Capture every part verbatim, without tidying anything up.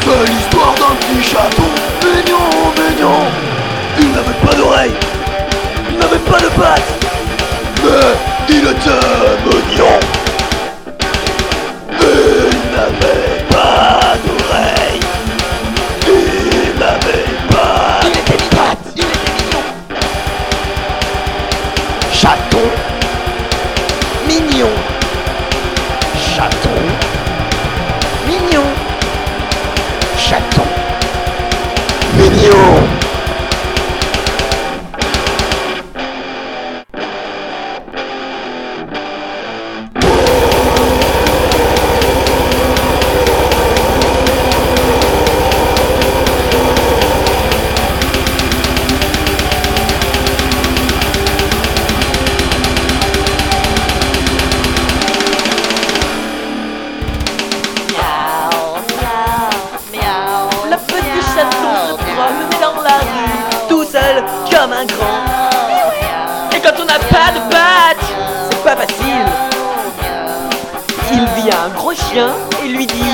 C'est l'histoire d'un petit chaton mignon, mignon. Il n'avait pas d'oreilles, il n'avait pas de pattes, mais il était mignon. Il n'avait pas d'oreilles, il n'avait pas. Il était mignon, il était mignon. Chaton mignon. Chaton mignon. Chaton mignon. Le petit chaton se promenait dans la rue, tout seul comme un grand. Et quand on n'a pas de pattes, c'est pas facile. Il vit à un gros chien et lui dit: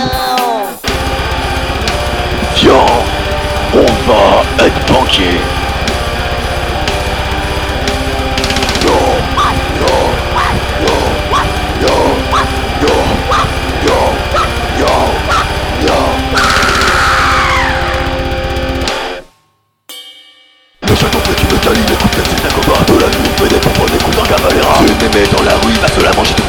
Viens, on va être banquier. Le chaton fait une câline, écoute la petite Nagoba. De la nuit, il fait des pompons, écoute un cavalera. Tu m'aimais dans la rue, il va se la manger.